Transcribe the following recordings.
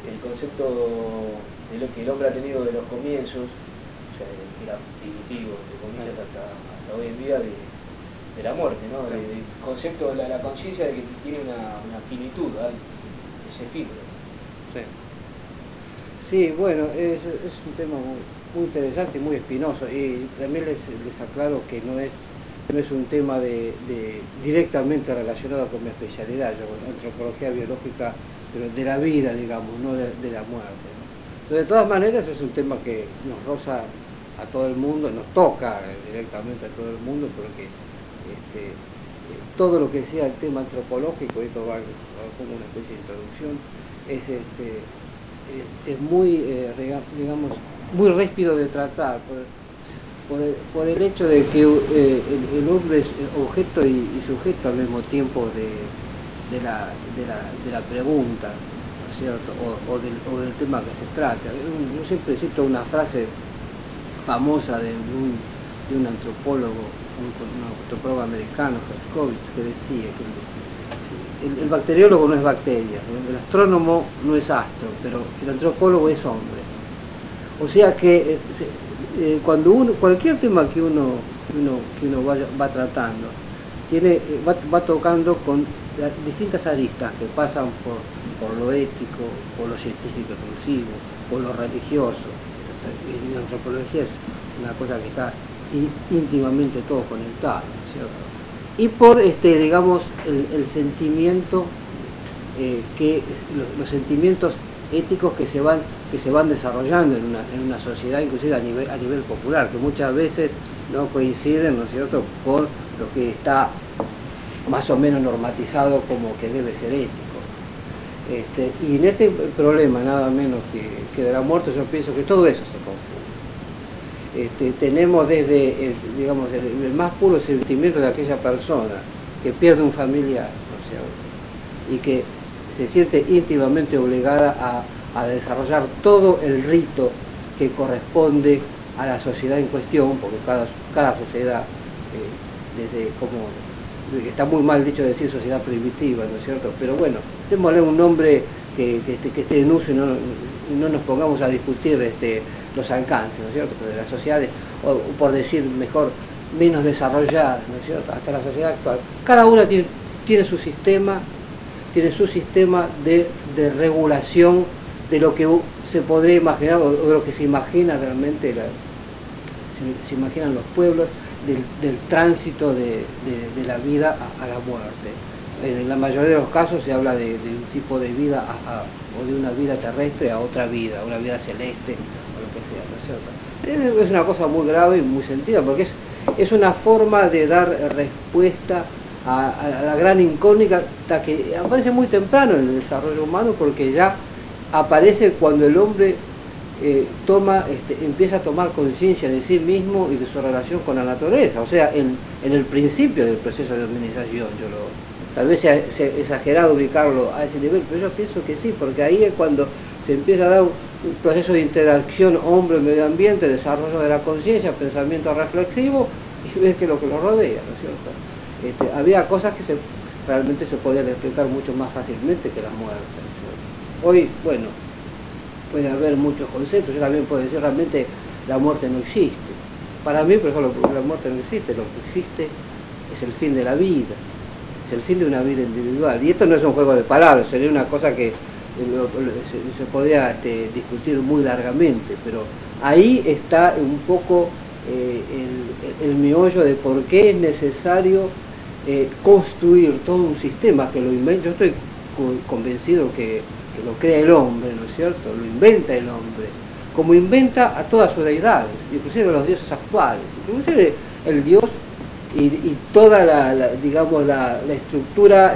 el concepto de lo que el hombre ha tenido de los comienzos, o sea, que era primitivo, de comillas, hasta hoy en día, de la muerte, ¿no? El concepto, la conciencia de que tiene una finitud, ¿verdad? Es efímero. Sí. Sí, bueno, es un tema muy interesante y muy espinoso, y también les aclaro que no es un tema directamente relacionado con mi especialidad, yo antropología biológica, pero de la vida, digamos, no de la muerte, ¿no? Pero de todas maneras es un tema que nos roza a todo el mundo, nos toca directamente a todo el mundo, porque todo lo que sea el tema antropológico, esto va como una especie de introducción, es muy, digamos, muy ríspido de tratar, por el hecho de que el hombre es objeto y sujeto al mismo tiempo de la pregunta, ¿no es cierto? O del tema que se trata. Yo siempre cito una frase famosa de un antropólogo, un antropólogo americano, Herskovits, que decía que el bacteriólogo no es bacteria, el astrónomo no es astro, pero el antropólogo es hombre. O sea que cuando cualquier tema que uno va tratando, va tocando con distintas aristas que pasan por lo ético, por lo científico exclusivo, por lo religioso. En la antropología es una cosa que está íntimamente todo conectado, ¿cierto? Y por digamos el sentimiento, los sentimientos éticos que se van desarrollando en una sociedad, inclusive a nivel popular, que muchas veces no coinciden, ¿no es cierto?, con lo que está más o menos normatizado como que debe ser ético. Y en este problema, nada menos que de la muerte, yo pienso que todo eso se confunde. Tenemos desde digamos, el más puro sentimiento de aquella persona que pierde un familiar, ¿no es cierto?, y que se siente íntimamente obligada a desarrollar todo el rito que corresponde a la sociedad en cuestión, porque cada sociedad, está muy mal dicho decir sociedad primitiva, ¿no es cierto?, pero bueno, démosle un nombre que esté en uso y no nos pongamos a discutir los alcances, ¿no es cierto?, de las sociedades, o por decir mejor, menos desarrolladas, ¿no es cierto?, hasta la sociedad actual. Cada una tiene su sistema de regulación de lo que se podría imaginar, o de lo que se imagina realmente, se imaginan los pueblos, del tránsito de la vida a la muerte. En la mayoría de los casos se habla de un tipo de vida o de una vida terrestre a otra vida, una vida celeste o lo que sea, ¿no es cierto? Es una cosa muy grave y muy sentida, porque es una forma de dar respuesta a la gran incógnita que aparece muy temprano en el desarrollo humano, porque ya aparece cuando el hombre empieza a tomar conciencia de sí mismo y de su relación con la naturaleza, o sea, en el principio del proceso de humanización. Tal vez sea exagerado ubicarlo a ese nivel, pero yo pienso que sí, porque ahí es cuando se empieza a dar un proceso de interacción hombre-medio ambiente, desarrollo de la conciencia, pensamiento reflexivo, y ves que lo que lo rodea, ¿no es cierto? Había cosas que realmente se podían explicar mucho más fácilmente que la muerte, ¿no es cierto? Hoy, bueno, puede haber muchos conceptos, yo también puedo decir realmente la muerte no existe. Para mí, por ejemplo, la muerte no existe, lo que existe es el fin de la vida, es el fin de una vida individual. Y esto no es un juego de palabras, sería una cosa que se podría discutir muy largamente, pero ahí está un poco el meollo de por qué es necesario construir todo un sistema que lo inventa. Yo estoy convencido que lo crea el hombre, ¿no es cierto?, lo inventa el hombre, como inventa a todas sus deidades, inclusive a los dioses actuales, inclusive el dios y toda digamos la estructura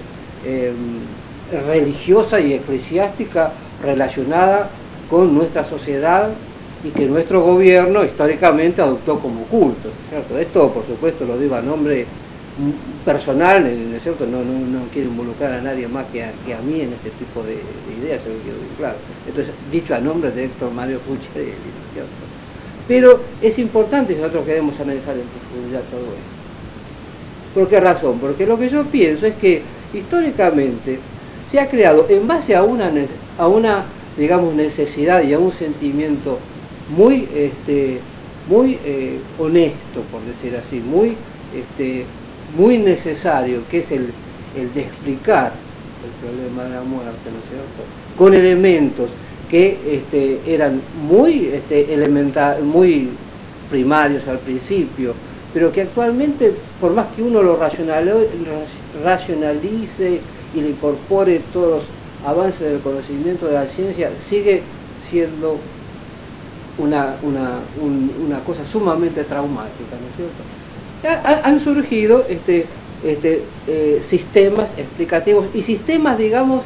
religiosa y eclesiástica relacionada con nuestra sociedad y que nuestro gobierno históricamente adoptó como culto, ¿cierto? Esto, por supuesto, lo digo a nombre personal, ¿no es cierto? No quiero involucrar a nadie más que a mí en este tipo de ideas, eso quedó bien claro. Entonces, dicho a nombre de Héctor Mario Pucciarelli, ¿no es cierto? Pero es importante si nosotros queremos analizar en profundidad todo esto. ¿Por qué razón? Porque lo que yo pienso es que históricamente se ha creado en base a una digamos, necesidad y a un sentimiento muy, muy honesto, por decir así, muy, muy necesario, que es el de explicar el problema de la muerte, ¿no es cierto?, con elementos que eran muy muy primarios al principio, pero que actualmente, por más que uno lo racionalice y le incorpore todos los avances del conocimiento de la ciencia, sigue siendo una cosa sumamente traumática, ¿no es cierto? Han surgido sistemas explicativos y sistemas, digamos,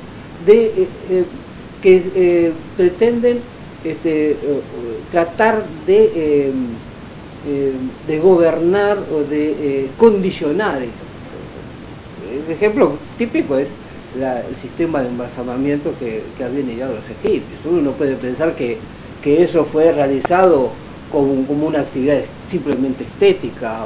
que pretenden tratar de gobernar o de condicionar esto. El ejemplo típico es el sistema de embalsamamiento que habían ideado los egipcios. Uno no puede pensar que eso fue realizado como una actividad simplemente estética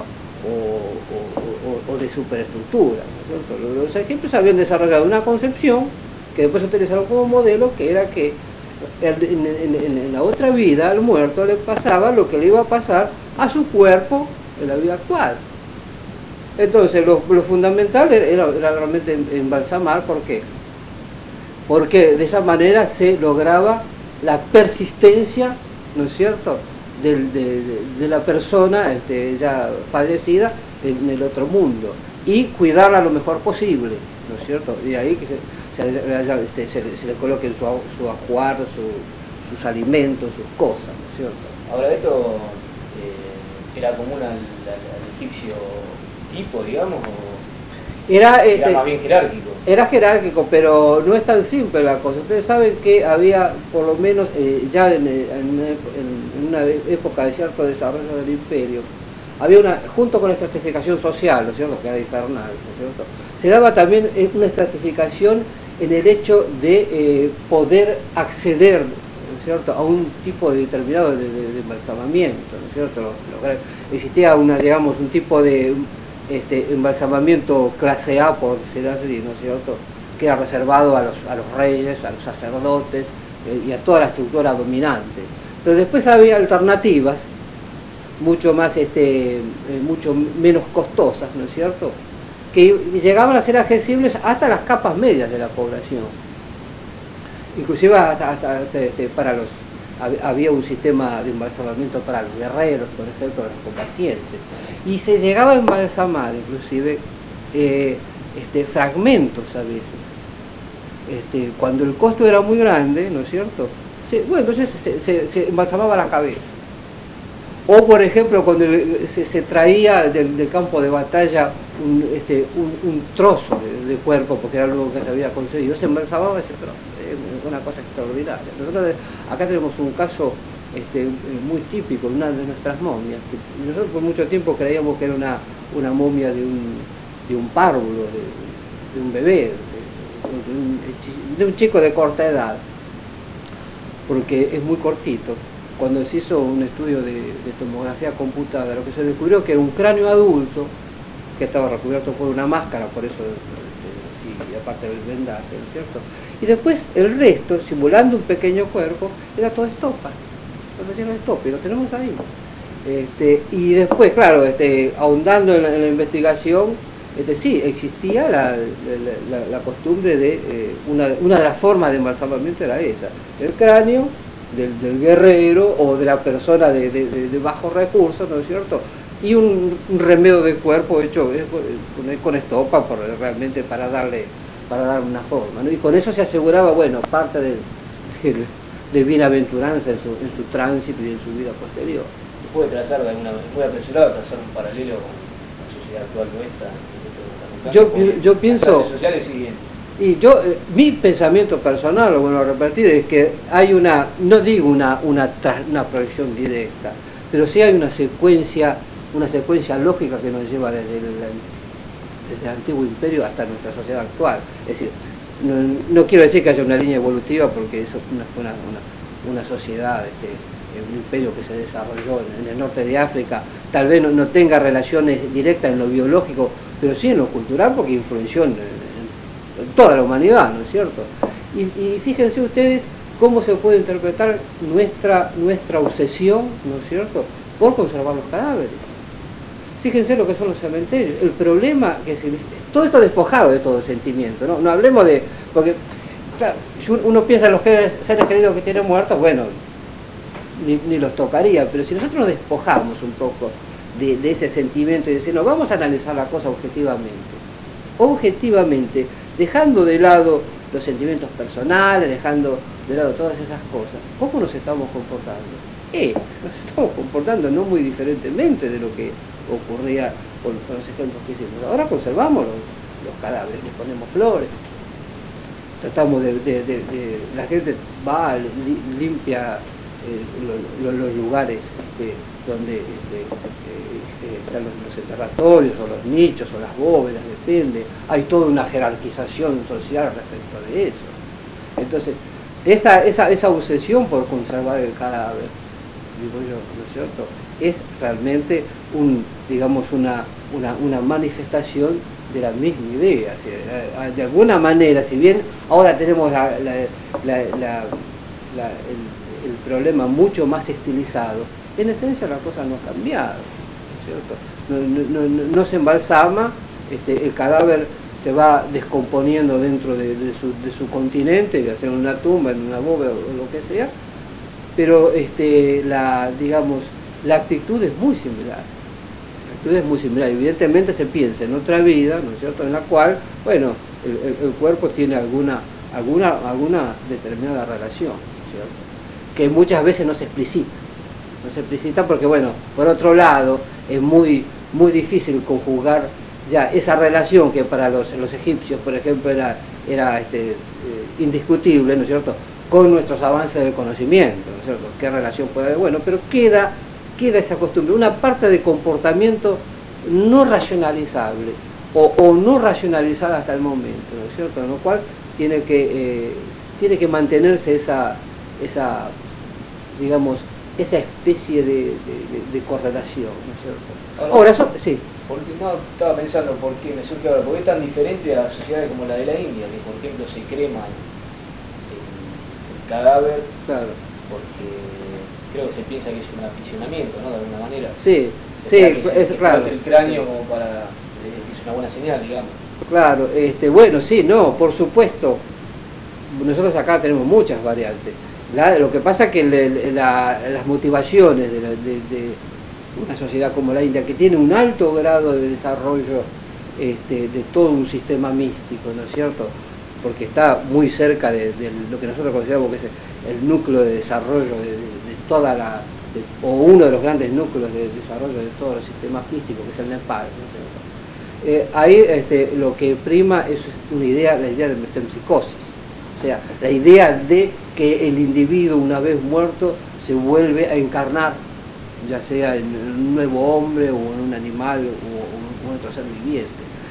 o de superestructura, ¿no es cierto? Los egipcios habían desarrollado una concepción que después utilizaron como modelo, que era que en la otra vida al muerto le pasaba lo que le iba a pasar a su cuerpo en la vida actual. Entonces lo fundamental era realmente embalsamar. ¿Por qué? Porque de esa manera se lograba la persistencia, ¿no es cierto?, de la persona ya fallecida en el otro mundo, y cuidarla lo mejor posible, ¿no es cierto? Y ahí que se le coloquen su ajuar, sus alimentos, sus cosas, ¿no es cierto? Ahora, esto era común al egipcio tipo, digamos, o era más bien jerárquico. Era jerárquico, pero no es tan simple la cosa. Ustedes saben que había, por lo menos ya en una época de cierto desarrollo del imperio, había junto con la estratificación social, ¿no es cierto?, que era infernal, ¿no es cierto?, se daba también una estratificación en el hecho de poder acceder, ¿no es cierto?, a un tipo determinado de embalsamamiento, ¿no es cierto? Existía digamos, un tipo de embalsamamiento clase A, por decirlo así, ¿no es cierto?, que era reservado a los reyes, a los sacerdotes y a toda la estructura dominante. Pero después había alternativas mucho más, mucho menos costosas, ¿no es cierto?, que llegaban a ser accesibles hasta las capas medias de la población. Inclusive había un sistema de embalsamamiento para los guerreros, por ejemplo, los combatientes, y se llegaba a embalsamar inclusive fragmentos a veces, cuando el costo era muy grande, ¿no es cierto? Entonces se embalsamaba la cabeza. O, por ejemplo, cuando se traía del campo de batalla un trozo de cuerpo, porque era algo que se había conseguido, se embalsamaba ese trozo. Es una cosa extraordinaria. Nosotros acá tenemos un caso muy típico de una de nuestras momias, que nosotros por mucho tiempo creíamos que era una momia de un párvulo, de un bebé, de un chico de corta edad, porque es muy cortito. Cuando se hizo un estudio de tomografía computada, lo que se descubrió que era un cráneo adulto que estaba recubierto por una máscara, por eso, y aparte del vendaje, ¿no es cierto? Y después el resto, simulando un pequeño cuerpo, era todo estopa, y lo tenemos ahí. Y después, claro, ahondando en la investigación, sí, existía la costumbre de, una de las formas de embalsamamiento era esa, el cráneo del guerrero o de la persona de bajos recursos, ¿no es cierto?, y un remedio de cuerpo hecho con estopa realmente para darle una forma, ¿no? Y con eso se aseguraba, bueno, parte de bienaventuranza en su tránsito y en su vida posterior. ¿Se puede trazar de alguna manera, muy apresurado, trazar un paralelo con la sociedad actual nuestra? Yo pienso... Las clases sociales siguen. Y mi pensamiento personal, lo bueno a repetir, es que hay no digo una proyección directa, pero sí hay una secuencia lógica que nos lleva desde el antiguo imperio hasta nuestra sociedad actual. Es decir, no quiero decir que haya una línea evolutiva, porque eso fue una sociedad, un imperio que se desarrolló en el norte de África, tal vez no tenga relaciones directas en lo biológico, pero sí en lo cultural, porque influenció en toda la humanidad, ¿no es cierto? Y fíjense ustedes cómo se puede interpretar nuestra obsesión, ¿no es cierto?, por conservar los cadáveres. Fíjense lo que son los cementerios. El problema que todo esto despojado de todo sentimiento, ¿no? No hablemos de... Porque, claro, uno piensa en los seres queridos que tienen muertos, bueno, ni los tocaría, pero si nosotros nos despojamos un poco de ese sentimiento y decir, no, vamos a analizar la cosa objetivamente, dejando de lado los sentimientos personales, dejando de lado todas esas cosas, ¿cómo nos estamos comportando? Nos estamos comportando no muy diferentemente de lo que ocurría con los ejemplos que hicimos. Ahora conservamos los cadáveres, les ponemos flores, tratamos la gente va, limpia los lugares donde están los enterratorios o los nichos o las bóvedas, depende, hay toda una jerarquización social respecto de eso. Entonces, esa obsesión por conservar el cadáver, digo yo, ¿no es cierto?, es realmente una manifestación de la misma idea. O sea, de alguna manera, si bien ahora tenemos el problema mucho más estilizado, en esencia la cosa no ha cambiado, ¿no es cierto? No se embalsama, el cadáver se va descomponiendo dentro de su continente, ya sea en una tumba, en una bóveda o lo que sea, pero la actitud es muy similar. La actitud es muy similar. Evidentemente se piensa en otra vida, ¿no es cierto?, en la cual, bueno, el cuerpo tiene alguna determinada relación, ¿cierto?, que muchas veces no se explicita porque, bueno, por otro lado, es muy difícil conjugar ya esa relación que para los egipcios, por ejemplo, era indiscutible, ¿no es cierto?, con nuestros avances del conocimiento, ¿no es cierto?, qué relación puede haber, bueno, pero queda esa costumbre, una parte de comportamiento no racionalizable o no racionalizada hasta el momento, ¿no es cierto?, con lo cual tiene que mantenerse esa especie de correlación, ¿no es cierto? Ahora eso, sí. Porque no, estaba pensando por qué me surge ahora, porque es tan diferente a sociedades como la de la India, que por ejemplo se crema el cadáver, claro, porque creo que se piensa que es un aficionamiento, ¿no?, de alguna manera. Sí, claro. El cráneo como para, es una buena señal, digamos. Claro, bueno, sí, no, por supuesto. Nosotros acá tenemos muchas variantes. Lo que pasa es que las motivaciones de una sociedad como la India, que tiene un alto grado de desarrollo de todo un sistema místico, ¿no es cierto?, porque está muy cerca de lo que nosotros consideramos que es el núcleo de desarrollo de toda o uno de los grandes núcleos de desarrollo de todos los sistemas místicos, que es el Nepal, ¿no es cierto? Ahí lo que prima es la idea de metempsicosis. O sea, la idea de que el individuo, una vez muerto, se vuelve a encarnar, ya sea en un nuevo hombre o en un animal o en otro ser viviente.